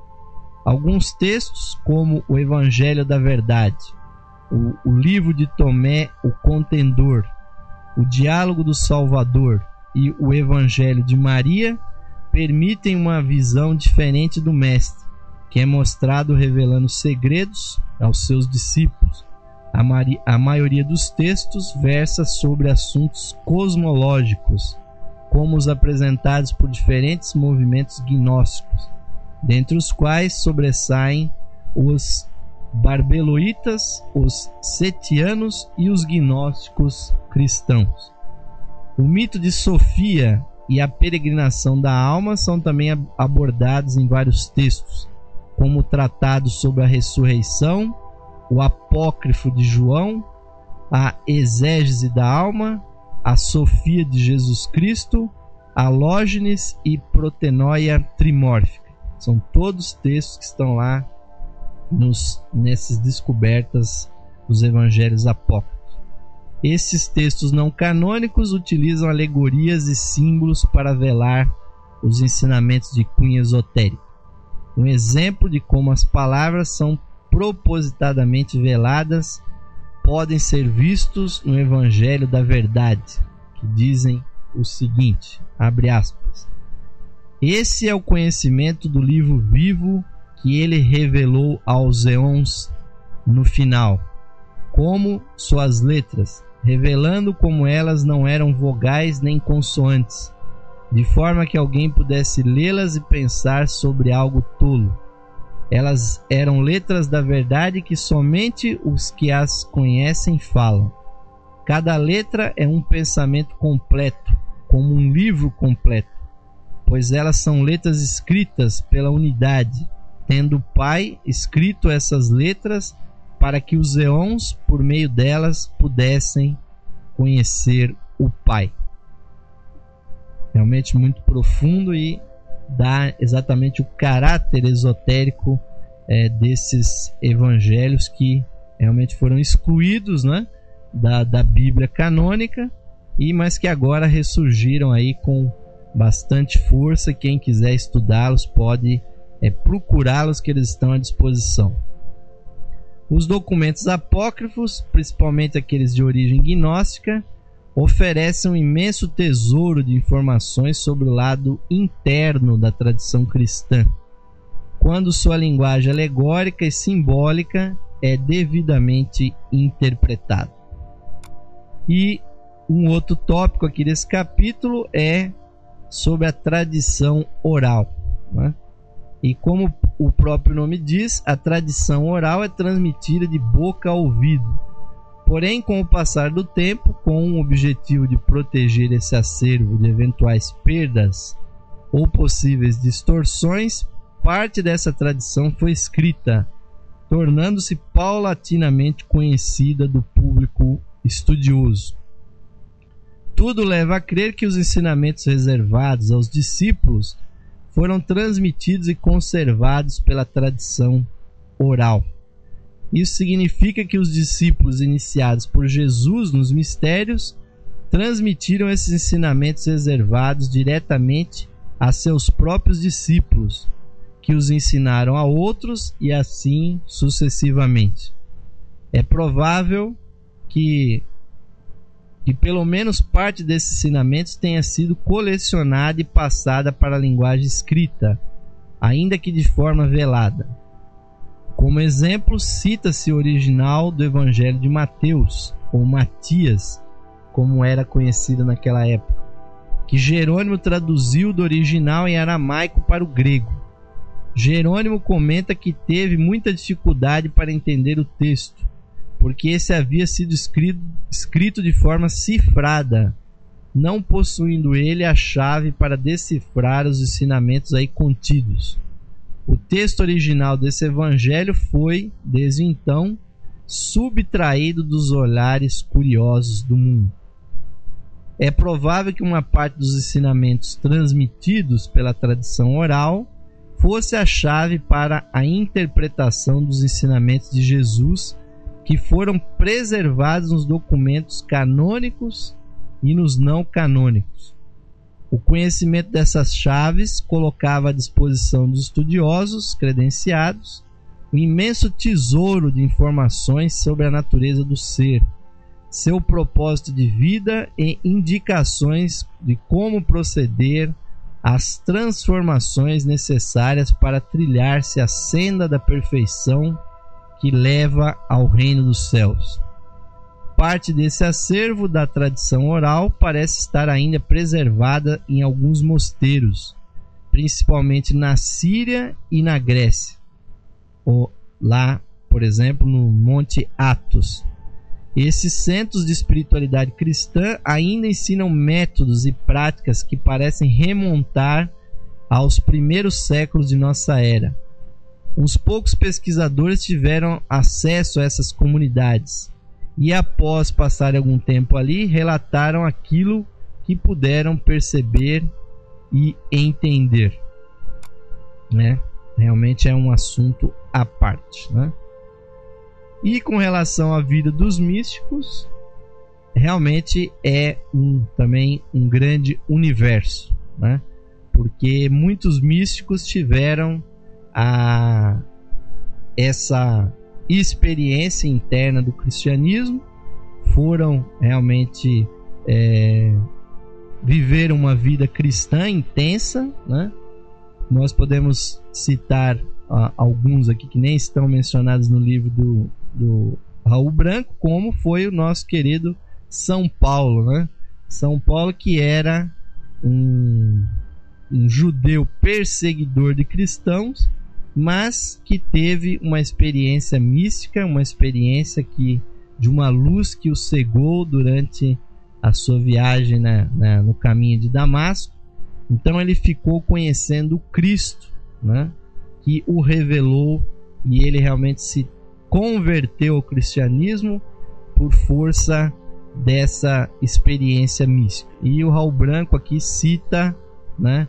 Alguns textos, como o Evangelho da Verdade, O, o livro de Tomé, o Contendor, o Diálogo do Salvador e o Evangelho de Maria, permitem uma visão diferente do Mestre, que é mostrado revelando segredos aos seus discípulos. A, Mari, a maioria dos textos versa sobre assuntos cosmológicos, como os apresentados por diferentes movimentos gnósticos, dentre os quais sobressaem os barbeloitas, os setianos e os gnósticos cristãos. O mito de Sofia e a peregrinação da alma são também abordados em vários textos, como o tratado sobre a ressurreição, o apócrifo de João, a exégese da alma, a Sofia de Jesus Cristo, a Lógenes e Protenóia Trimórfica. São todos textos que estão lá Nos, nessas descobertas dos evangelhos apócrifos. Esses textos não canônicos utilizam alegorias e símbolos para velar os ensinamentos de cunho esotérico. Um exemplo de como as palavras são propositadamente veladas podem ser vistos no Evangelho da Verdade, que dizem o seguinte, abre aspas: Esse é o conhecimento do livro vivo que ele revelou aos eons no final, como suas letras, revelando como elas não eram vogais nem consoantes, de forma que alguém pudesse lê-las e pensar sobre algo tolo. Elas eram letras da verdade que somente os que as conhecem falam. Cada letra é um pensamento completo, como um livro completo, pois elas são letras escritas pela unidade, tendo o Pai escrito essas letras para que os eons, por meio delas, pudessem conhecer o Pai. Realmente muito profundo e dá exatamente o caráter esotérico é, desses evangelhos que realmente foram excluídos, né, da, da Bíblia canônica, e mas que agora ressurgiram aí com bastante força. Quem quiser estudá-los pode é, procurá-los, que eles estão à disposição. Os documentos apócrifos, principalmente aqueles de origem gnóstica, oferecem um imenso tesouro de informações sobre o lado interno da tradição cristã, quando sua linguagem alegórica e simbólica é devidamente interpretada. E um outro tópico aqui desse capítulo é sobre a tradição oral, né? E como o próprio nome diz, a tradição oral é transmitida de boca a ouvido. Porém, com o passar do tempo, com o objetivo de proteger esse acervo de eventuais perdas ou possíveis distorções, parte dessa tradição foi escrita, tornando-se paulatinamente conhecida do público estudioso. Tudo leva a crer que os ensinamentos reservados aos discípulos foram transmitidos e conservados pela tradição oral. Isso significa que os discípulos iniciados por Jesus nos mistérios transmitiram esses ensinamentos reservados diretamente a seus próprios discípulos, que os ensinaram a outros e assim sucessivamente. É provável que, que pelo menos parte desses ensinamentos tenha sido colecionada e passada para a linguagem escrita, ainda que de forma velada. Como exemplo, cita-se o original do Evangelho de Mateus, ou Matias, como era conhecido naquela época, que Jerônimo traduziu do original em aramaico para o grego. Jerônimo comenta que teve muita dificuldade para entender o texto, porque esse havia sido escrito, escrito de forma cifrada, não possuindo ele a chave para decifrar os ensinamentos aí contidos. O texto original desse evangelho foi, desde então, subtraído dos olhares curiosos do mundo. É provável que uma parte dos ensinamentos transmitidos pela tradição oral fosse a chave para a interpretação dos ensinamentos de Jesus, que foram preservados nos documentos canônicos e nos não canônicos. O conhecimento dessas chaves colocava à disposição dos estudiosos credenciados um imenso tesouro de informações sobre a natureza do ser, seu propósito de vida e indicações de como proceder às transformações necessárias para trilhar-se a senda da perfeição que leva ao reino dos céus. Parte desse acervo da tradição oral parece estar ainda preservada em alguns mosteiros, principalmente na Síria e na Grécia, ou lá, por exemplo, no Monte Athos. Esses centros de espiritualidade cristã ainda ensinam métodos e práticas que parecem remontar aos primeiros séculos de nossa era. Uns poucos pesquisadores tiveram acesso a essas comunidades e, após passar algum tempo ali, relataram aquilo que puderam perceber e entender, né? Realmente é um assunto à parte, né? E com relação à vida dos místicos, realmente é um, também um grande universo, né? Porque muitos místicos tiveram a, essa experiência interna do cristianismo, foram realmente é, viver uma vida cristã intensa, né? Nós podemos citar uh, alguns aqui que nem estão mencionados no livro do, do Raul Branco, como foi o nosso querido São Paulo, né? São Paulo, que era um, um judeu perseguidor de cristãos, mas que teve uma experiência mística, uma experiência que, de uma luz que o cegou durante a sua viagem na, na, no caminho de Damasco. Então ele ficou conhecendo o Cristo, né, que o revelou, e ele realmente se converteu ao cristianismo por força dessa experiência mística. E o Raul Branco aqui cita, né,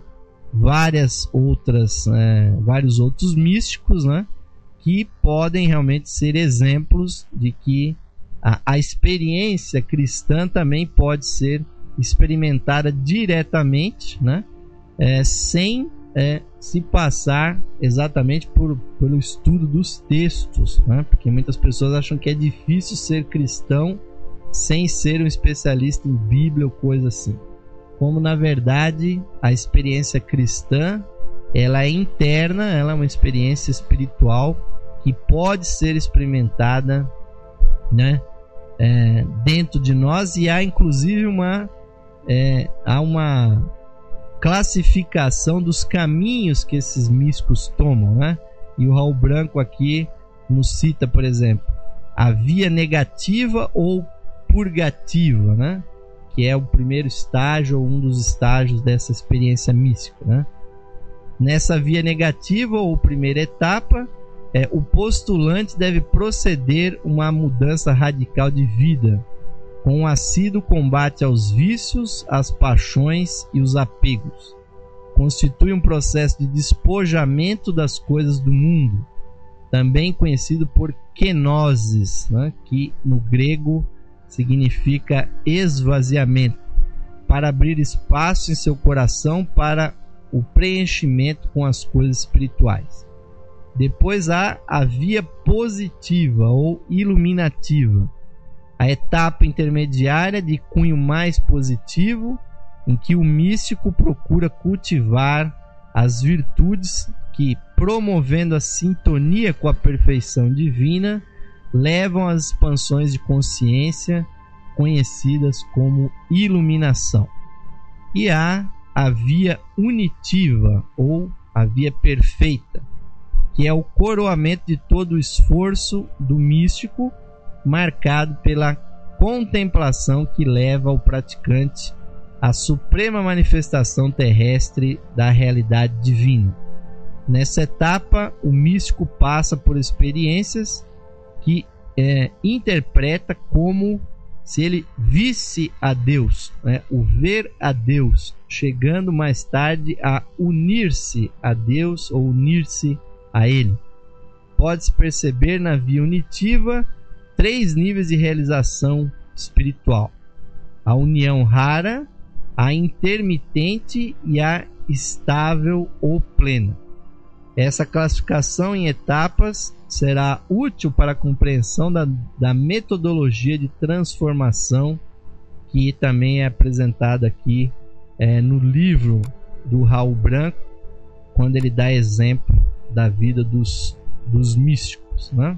várias outras, é, vários outros místicos, né, que podem realmente ser exemplos de que a, a experiência cristã também pode ser experimentada diretamente, né, é, sem é, se passar exatamente por, pelo estudo dos textos, né, porque muitas pessoas acham que é difícil ser cristão sem ser um especialista em Bíblia ou coisa assim. Como na verdade a experiência cristã, ela é interna, ela é uma experiência espiritual que pode ser experimentada, né, é, dentro de nós, e há inclusive uma, é, há uma classificação dos caminhos que esses místicos tomam, né? E o Raul Branco aqui nos cita, por exemplo, a via negativa ou purgativa, né? Que é o primeiro estágio ou um dos estágios dessa experiência mística, né? Nessa via negativa ou primeira etapa, é, o postulante deve proceder uma mudança radical de vida, com um assíduo combate aos vícios, às paixões e os apegos. Constitui um processo de despojamento das coisas do mundo, também conhecido por kenosis, né? Que no grego significa esvaziamento, para abrir espaço em seu coração para o preenchimento com as coisas espirituais. Depois há a via positiva ou iluminativa, a etapa intermediária de cunho mais positivo, em que o místico procura cultivar as virtudes que, promovendo a sintonia com a perfeição divina, levam às expansões de consciência conhecidas como iluminação. E há a via unitiva ou a via perfeita, que é o coroamento de todo o esforço do místico, marcado pela contemplação que leva o praticante à suprema manifestação terrestre da realidade divina. Nessa etapa, o místico passa por experiências que é, interpreta como se ele visse a Deus, né? O ver a Deus, chegando mais tarde a unir-se a Deus ou unir-se a Ele. Pode-se perceber na via unitiva três níveis de realização espiritual: a união rara, a intermitente e a estável ou plena. Essa classificação em etapas será útil para a compreensão da, da metodologia de transformação, que também é apresentada aqui é, no livro do Raul Branco, quando ele dá exemplo da vida dos, dos místicos, né?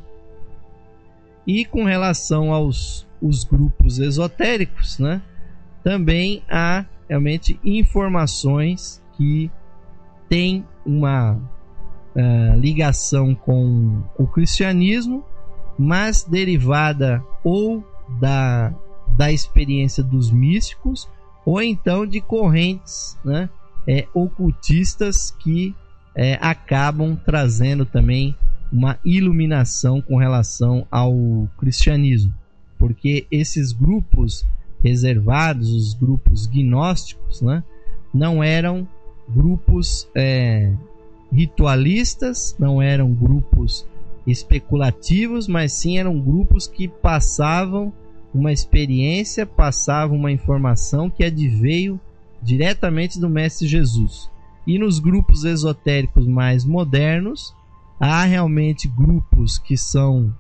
E com relação aos os grupos esotéricos, né, também há realmente informações que têm uma uh, ligação com o cristianismo, mas derivada ou da, da experiência dos místicos, ou então de correntes, né, é, ocultistas que é, acabam trazendo também uma iluminação com relação ao cristianismo, porque esses grupos reservados, os grupos gnósticos, né, não eram grupos é, ritualistas, não eram grupos especulativos, mas sim eram grupos que passavam uma experiência, passavam uma informação que adveio diretamente do Mestre Jesus. E nos grupos esotéricos mais modernos, há realmente grupos que são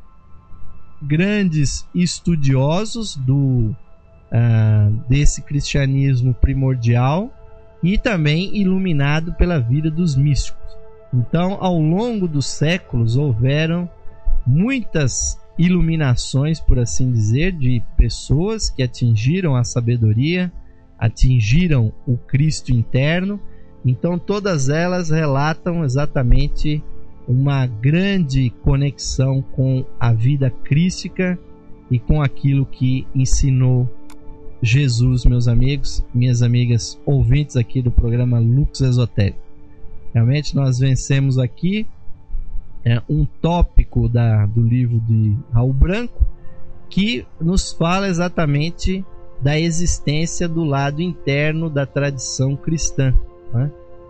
grandes estudiosos do, uh, desse cristianismo primordial, e também iluminado pela vida dos místicos. Então, ao longo dos séculos, houveram muitas iluminações, por assim dizer, de pessoas que atingiram a sabedoria, atingiram o Cristo interno. Então, todas elas relatam exatamente uma grande conexão com a vida crística e com aquilo que ensinou Jesus, meus amigos, minhas amigas ouvintes aqui do programa Lux Esotérico. Realmente nós vencemos aqui é, um tópico da, do livro de Raul Branco, que nos fala exatamente da existência do lado interno da tradição cristã, né?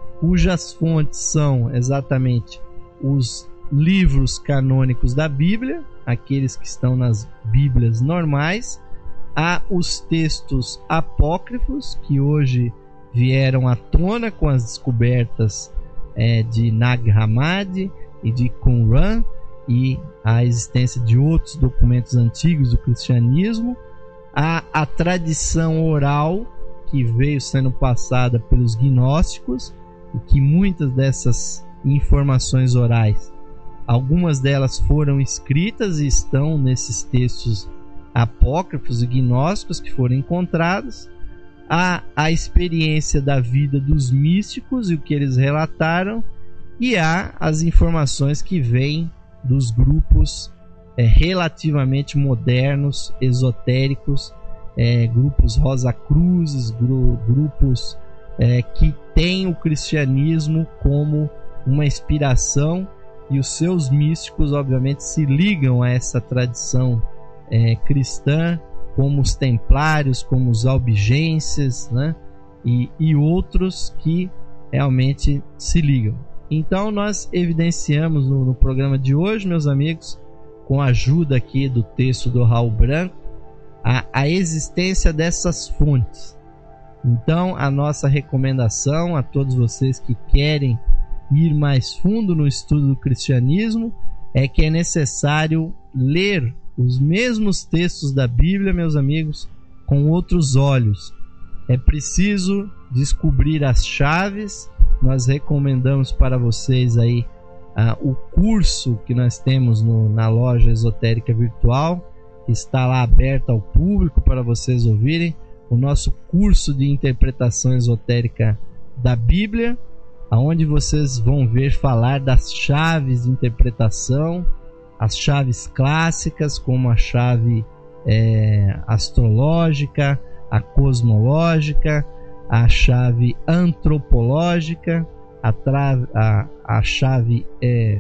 Cujas fontes são exatamente os livros canônicos da Bíblia, aqueles que estão nas Bíblias normais, há os textos apócrifos que hoje vieram à tona com as descobertas é, de Nag Hammadi e de Qumran e a existência de outros documentos antigos do cristianismo, há a tradição oral que veio sendo passada pelos gnósticos e que muitas dessas informações orais, algumas delas foram escritas e estão nesses textos apócrifos e gnósticos que foram encontrados. Há a experiência da vida dos místicos e o que eles relataram, e há as informações que vêm dos grupos é, relativamente modernos, esotéricos, é, grupos Rosacruzes, gru, grupos é, que têm o cristianismo como uma inspiração, e os seus místicos obviamente se ligam a essa tradição é, cristã, como os templários, como os albigenses, né? e, e outros que realmente se ligam. Então nós evidenciamos no, no programa de hoje, meus amigos, com a ajuda aqui do texto do Raul Branco, a, a existência dessas fontes. Então a nossa recomendação a todos vocês que querem ir mais fundo no estudo do cristianismo é que é necessário ler os mesmos textos da Bíblia, meus amigos, com outros olhos. É preciso descobrir as chaves. Nós recomendamos para vocês aí ah, o curso que nós temos no, na loja esotérica virtual, que está lá aberto ao público para vocês ouvirem, o nosso curso de interpretação esotérica da Bíblia, onde vocês vão ver falar das chaves de interpretação, as chaves clássicas, como a chave é, astrológica, a cosmológica, a chave antropológica, a, tra- a, a chave é,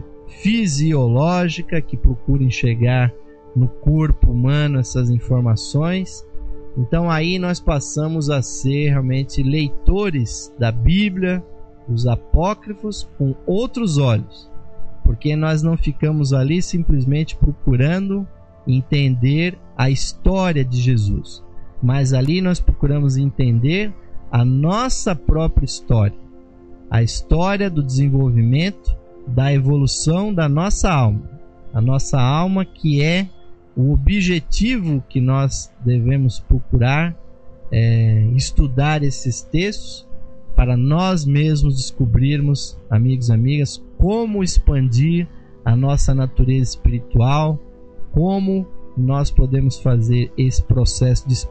fisiológica, que procura enxergar no corpo humano essas informações. Então aí nós passamos a ser realmente leitores da Bíblia, os apócrifos, com outros olhos, porque nós não ficamos ali simplesmente procurando entender a história de Jesus, mas ali nós procuramos entender a nossa própria história, a história do desenvolvimento, da evolução da nossa alma, a nossa alma, que é o objetivo que nós devemos procurar é, estudar esses textos, para nós mesmos descobrirmos, amigos e amigas, como expandir a nossa natureza espiritual, como nós podemos fazer esse processo de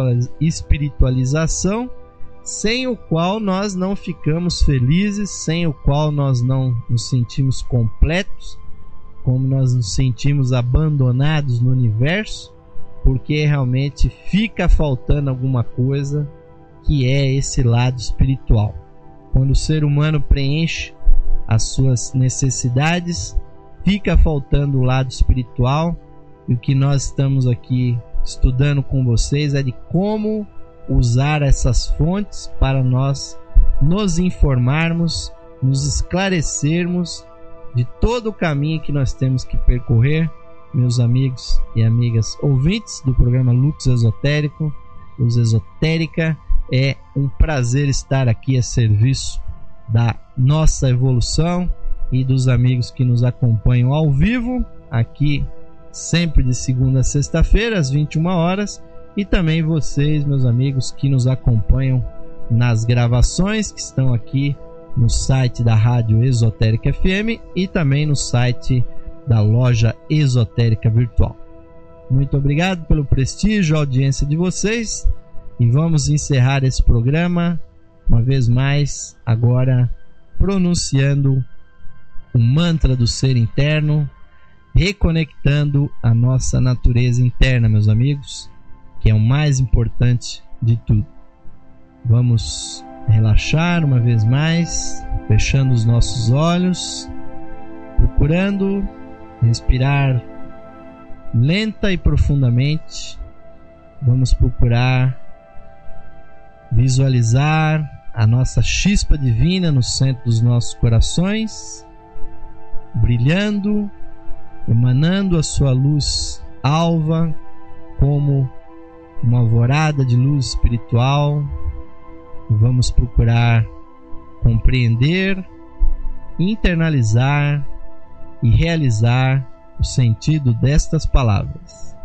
espiritualização, sem o qual nós não ficamos felizes, sem o qual nós não nos sentimos completos, como nós nos sentimos abandonados no universo, porque realmente fica faltando alguma coisa, que é esse lado espiritual. Quando o ser humano preenche as suas necessidades, fica faltando o lado espiritual, e o que nós estamos aqui estudando com vocês é de como usar essas fontes para nós nos informarmos, nos esclarecermos de todo o caminho que nós temos que percorrer, meus amigos e amigas ouvintes do programa Lux Esotérico, Luz Esotérica. É um prazer estar aqui a serviço da nossa evolução e dos amigos que nos acompanham ao vivo, aqui sempre de segunda a sexta-feira, às vinte e uma horas, e também vocês, meus amigos, que nos acompanham nas gravações que estão aqui no site da Rádio Esotérica F M e também no site da Loja Esotérica Virtual. Muito obrigado pelo prestígio, a audiência de vocês, e vamos encerrar esse programa uma vez mais, agora pronunciando o mantra do ser interno, reconectando a nossa natureza interna, meus amigos, que é o mais importante de tudo. Vamos relaxar uma vez mais, fechando os nossos olhos, procurando respirar lenta e profundamente. Vamos procurar visualizar a nossa chispa divina no centro dos nossos corações, brilhando, emanando a sua luz alva como uma alvorada de luz espiritual. Vamos procurar compreender, internalizar e realizar o sentido destas palavras.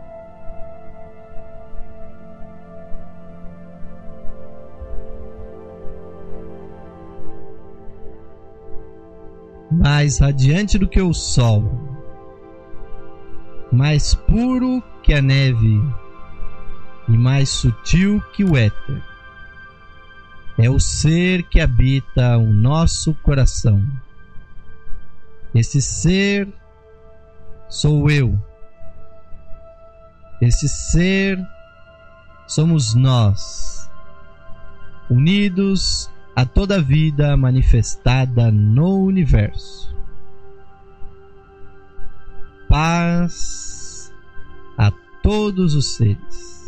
Mais radiante do que o sol, mais puro que a neve e mais sutil que o éter, é o ser que habita o nosso coração. Esse ser sou eu. Esse ser somos nós, unidos a toda a vida manifestada no universo. Paz a todos os seres.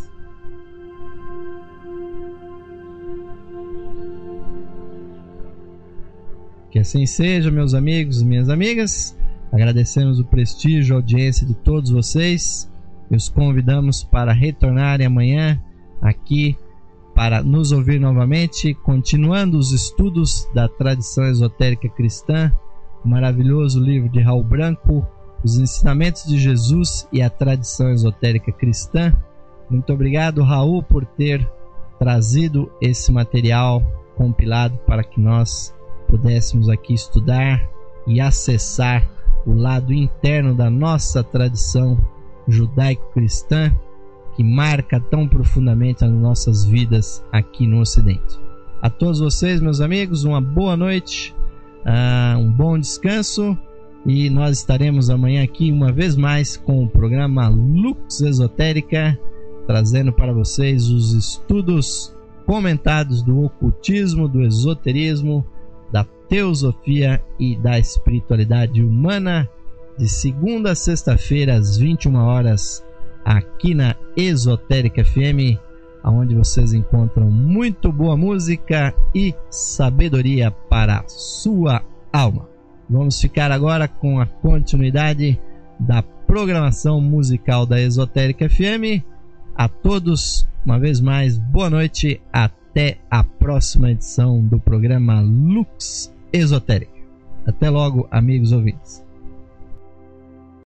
Que assim seja, meus amigos e minhas amigas. Agradecemos o prestígio, a audiência de todos vocês e os convidamos para retornarem amanhã aqui para nos ouvir novamente, continuando os estudos da tradição esotérica cristã, o maravilhoso livro de Raul Branco, Os Ensinamentos de Jesus e a Tradição Esotérica Cristã. Muito obrigado, Raul, por ter trazido esse material compilado para que nós pudéssemos aqui estudar e acessar o lado interno da nossa tradição judaico-cristã, que marca tão profundamente as nossas vidas aqui no Ocidente. A todos vocês, meus amigos, uma boa noite, uh, um bom descanso, e nós estaremos amanhã aqui uma vez mais com o programa Lux Esotérica, trazendo para vocês os estudos comentados do ocultismo, do esoterismo, da teosofia e da espiritualidade humana, de segunda a sexta-feira às vinte e uma horas, aqui na Esotérica F M, onde vocês encontram muito boa música e sabedoria para a sua alma. Vamos ficar agora com a continuidade da programação musical da Esotérica F M. A todos, uma vez mais, boa noite, até a próxima edição do programa Lux Esotérica. Até logo, amigos ouvintes.